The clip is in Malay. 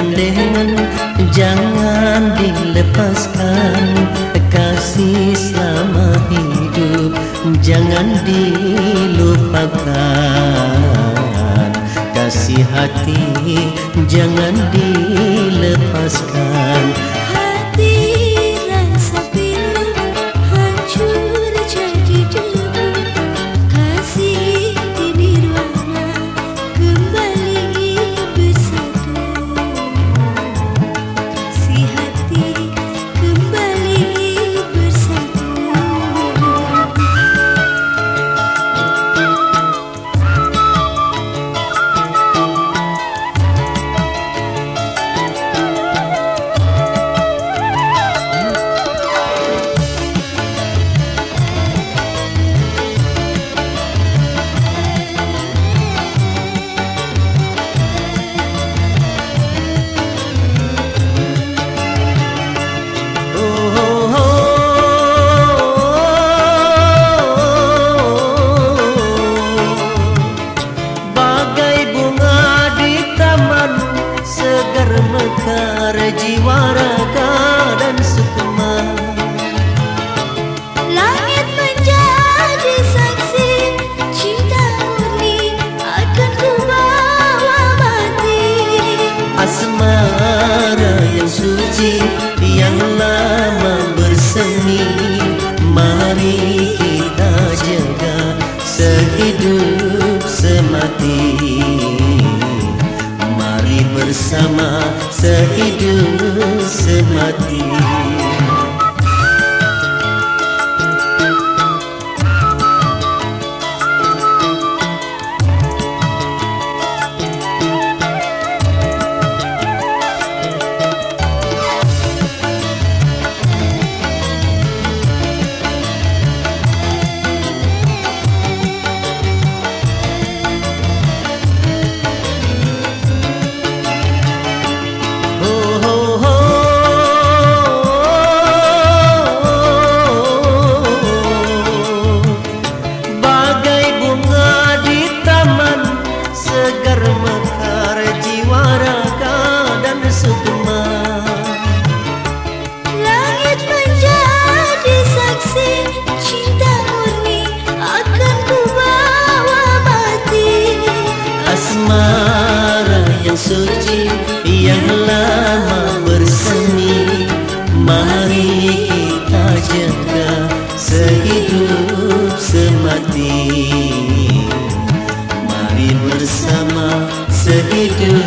bergandengan, jangan dilepaskan. Kasih selama hidup jangan dilupakan. Kasih hati jangan dilepaskan. Hati rasa pilu hancur jadi debu. Kasih di nirwana kembali bersatu. Kasih hati kembali bersatu. Mekar jiwa raga dan sukma. Langit menjadi saksi cinta murni akan ku bawa mati. Asmara yang suci yang lama bersemi, mari kita jaga sehidup semati. Mari bersama sehidup semati. Langit menjadi saksi cinta murni akan ku bawa mati. Asmara yang suci yang lama bersemi, mari kita jaga sehidup semati. Mari bersama sehidup